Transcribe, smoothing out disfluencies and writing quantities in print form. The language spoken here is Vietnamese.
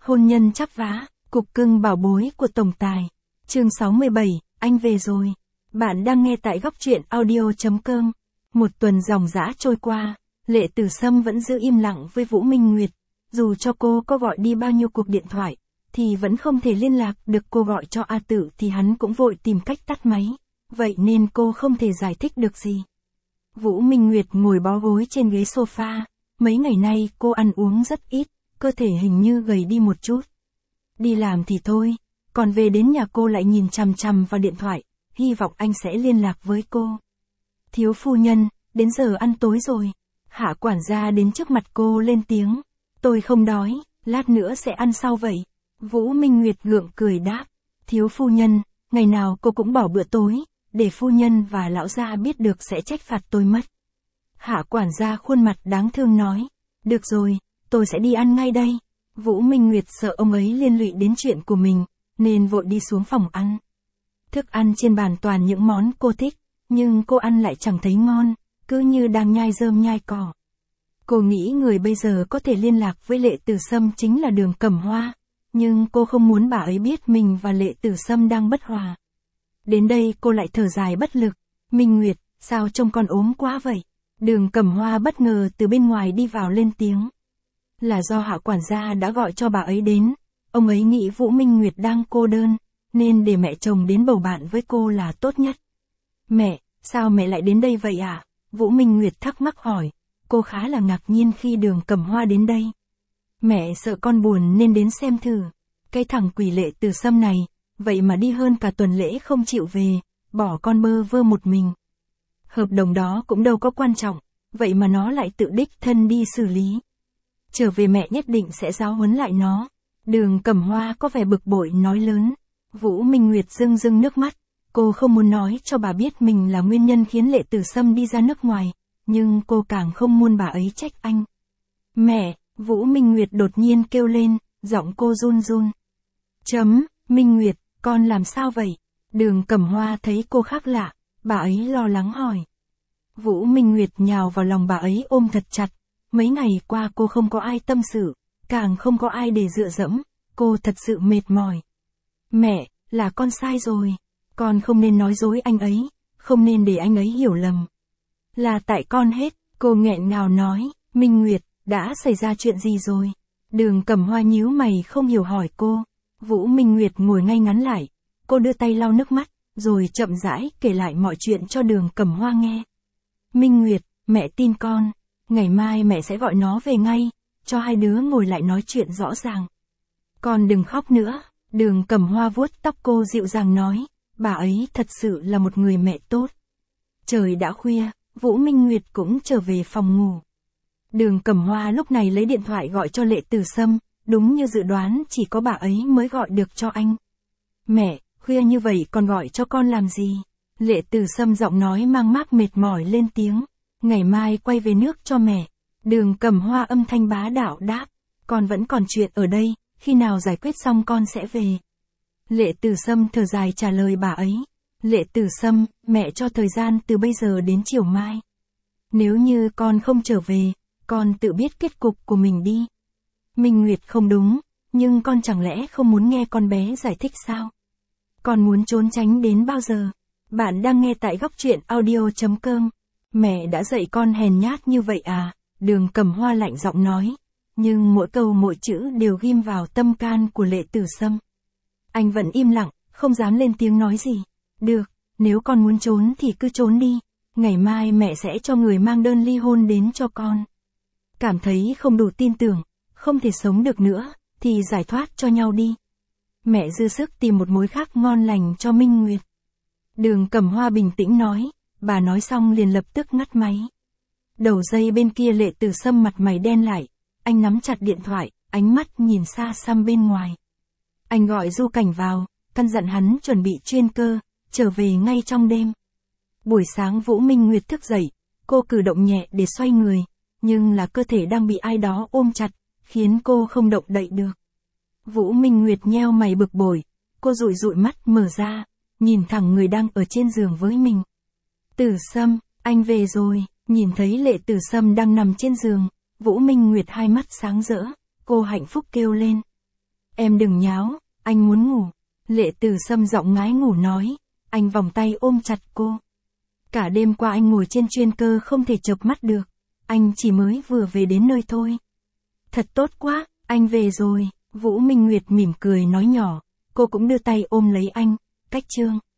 Hôn nhân chắp vá, cục cưng bảo bối của tổng tài. Chương 67, anh về rồi. Bạn đang nghe tại góc truyện audio.com. Một tuần dòng dã trôi qua, Lệ Tử Sâm vẫn giữ im lặng với Vũ Minh Nguyệt. Dù cho cô có gọi đi bao nhiêu cuộc điện thoại, thì vẫn không thể liên lạc được. Cô gọi cho A Tự thì hắn cũng vội tìm cách tắt máy. Vậy nên cô không thể giải thích được gì. Vũ Minh Nguyệt ngồi bó gối trên ghế sofa. Mấy ngày nay cô ăn uống rất ít, cơ thể hình như gầy đi một chút. Đi làm thì thôi, còn về đến nhà cô lại nhìn chằm chằm vào điện thoại, hy vọng anh sẽ liên lạc với cô. Thiếu phu nhân, đến giờ ăn tối rồi. Hạ quản gia đến trước mặt cô lên tiếng. Tôi không đói, lát nữa sẽ ăn sau vậy. Vũ Minh Nguyệt gượng cười đáp. Thiếu phu nhân, ngày nào cô cũng bỏ bữa tối, để phu nhân và lão gia biết được sẽ trách phạt tôi mất. Hạ quản gia khuôn mặt đáng thương nói. Được rồi, tôi sẽ đi ăn ngay đây. Vũ Minh Nguyệt sợ ông ấy liên lụy đến chuyện của mình, nên vội đi xuống phòng ăn. Thức ăn trên bàn toàn những món cô thích, nhưng cô ăn lại chẳng thấy ngon, cứ như đang nhai rơm nhai cỏ. Cô nghĩ người bây giờ có thể liên lạc với Lệ Tử Sâm chính là Đường Cẩm Hoa, nhưng cô không muốn bà ấy biết mình và Lệ Tử Sâm đang bất hòa. Đến đây cô lại thở dài bất lực. Minh Nguyệt, sao trông con ốm quá vậy? Đường Cẩm Hoa bất ngờ từ bên ngoài đi vào lên tiếng. Là do Hạ quản gia đã gọi cho bà ấy đến. Ông ấy nghĩ Vũ Minh Nguyệt đang cô đơn, nên để mẹ chồng đến bầu bạn với cô là tốt nhất. Mẹ, sao mẹ lại đến đây vậy ạ? Vũ Minh Nguyệt thắc mắc hỏi. Cô khá là ngạc nhiên khi Đường Cẩm Hoa đến đây. Mẹ sợ con buồn nên đến xem thử. Cái thằng quỷ Lệ Tử Sâm này, vậy mà đi hơn cả tuần lễ không chịu về, bỏ con bơ vơ một mình. Hợp đồng đó cũng đâu có quan trọng, vậy mà nó lại tự đích thân đi xử lý. Trở về mẹ nhất định sẽ giáo huấn lại nó. Đường Cẩm Hoa có vẻ bực bội nói lớn. Vũ Minh Nguyệt rưng rưng nước mắt. Cô không muốn nói cho bà biết mình là nguyên nhân khiến Lệ Tử Sâm đi ra nước ngoài, nhưng cô càng không muốn bà ấy trách anh. Mẹ, Vũ Minh Nguyệt đột nhiên kêu lên, giọng cô run run. Minh Nguyệt, con làm sao vậy? Đường Cẩm Hoa thấy cô khác lạ, bà ấy lo lắng hỏi. Vũ Minh Nguyệt nhào vào lòng bà ấy ôm thật chặt. Mấy ngày qua cô không có ai tâm sự, càng không có ai để dựa dẫm, cô thật sự mệt mỏi. Mẹ, là con sai rồi, con không nên nói dối anh ấy, không nên để anh ấy hiểu lầm. Là tại con hết, cô nghẹn ngào nói. Minh Nguyệt, đã xảy ra chuyện gì rồi? Đường Cẩm Hoa nhíu mày không hiểu hỏi cô. Vũ Minh Nguyệt ngồi ngay ngắn lại, cô đưa tay lau nước mắt, rồi chậm rãi kể lại mọi chuyện cho Đường Cẩm Hoa nghe. Minh Nguyệt, mẹ tin con, ngày mai mẹ sẽ gọi nó về ngay, cho hai đứa ngồi lại nói chuyện rõ ràng. Con đừng khóc nữa, Đường Cẩm Hoa vuốt tóc cô dịu dàng nói, bà ấy thật sự là một người mẹ tốt. Trời đã khuya, Vũ Minh Nguyệt cũng trở về phòng ngủ. Đường Cẩm Hoa lúc này lấy điện thoại gọi cho Lệ Tử Sâm, đúng như dự đoán chỉ có bà ấy mới gọi được cho anh. Mẹ, khuya như vậy còn gọi cho con làm gì? Lệ Tử Sâm giọng nói mang mác mệt mỏi lên tiếng. Ngày mai quay về nước cho mẹ. Đường Cẩm Hoa âm thanh bá đạo đáp. Con vẫn còn chuyện ở đây, khi nào giải quyết xong con sẽ về. Lệ Tử Sâm thở dài trả lời bà ấy. Lệ Tử Sâm, mẹ cho thời gian từ bây giờ đến chiều mai. Nếu như con không trở về, con tự biết kết cục của mình đi. Minh Nguyệt không đúng, nhưng con chẳng lẽ không muốn nghe con bé giải thích sao? Con muốn trốn tránh đến bao giờ? Bạn đang nghe tại góc truyện audio.com. Mẹ đã dạy con hèn nhát như vậy à? Đường Cẩm Hoa lạnh giọng nói. Nhưng mỗi câu mỗi chữ đều ghim vào tâm can của Lệ Tử Sâm. Anh vẫn im lặng, không dám lên tiếng nói gì. Được, nếu con muốn trốn thì cứ trốn đi. Ngày mai mẹ sẽ cho người mang đơn ly hôn đến cho con. Cảm thấy không đủ tin tưởng, không thể sống được nữa, thì giải thoát cho nhau đi. Mẹ dư sức tìm một mối khác ngon lành cho Minh Nguyệt. Đường Cẩm Hoa bình tĩnh nói, bà nói xong liền lập tức ngắt máy. Đầu dây bên kia Lệ Tử Sâm mặt mày đen lại, anh nắm chặt điện thoại, ánh mắt nhìn xa xăm bên ngoài. Anh gọi Du Cảnh vào, căn dặn hắn chuẩn bị chuyên cơ, trở về ngay trong đêm. Buổi sáng Vũ Minh Nguyệt thức dậy, cô cử động nhẹ để xoay người, nhưng là cơ thể đang bị ai đó ôm chặt, khiến cô không động đậy được. Vũ Minh Nguyệt nheo mày bực bội, cô dụi dụi mắt mở ra, nhìn thẳng người đang ở trên giường với mình. Tử Sâm, anh về rồi. Nhìn thấy Lệ Tử Sâm đang nằm trên giường, Vũ Minh Nguyệt hai mắt sáng rỡ, cô hạnh phúc kêu lên. Em đừng nháo, anh muốn ngủ. Lệ Từ Sâm giọng ngái ngủ nói. Anh vòng tay ôm chặt cô. Cả đêm qua anh ngồi trên chuyên cơ không thể chợp mắt được. Anh chỉ mới vừa về đến nơi thôi. Thật tốt quá, anh về rồi. Vũ Minh Nguyệt mỉm cười nói nhỏ. Cô cũng đưa tay ôm lấy anh. Cách chương.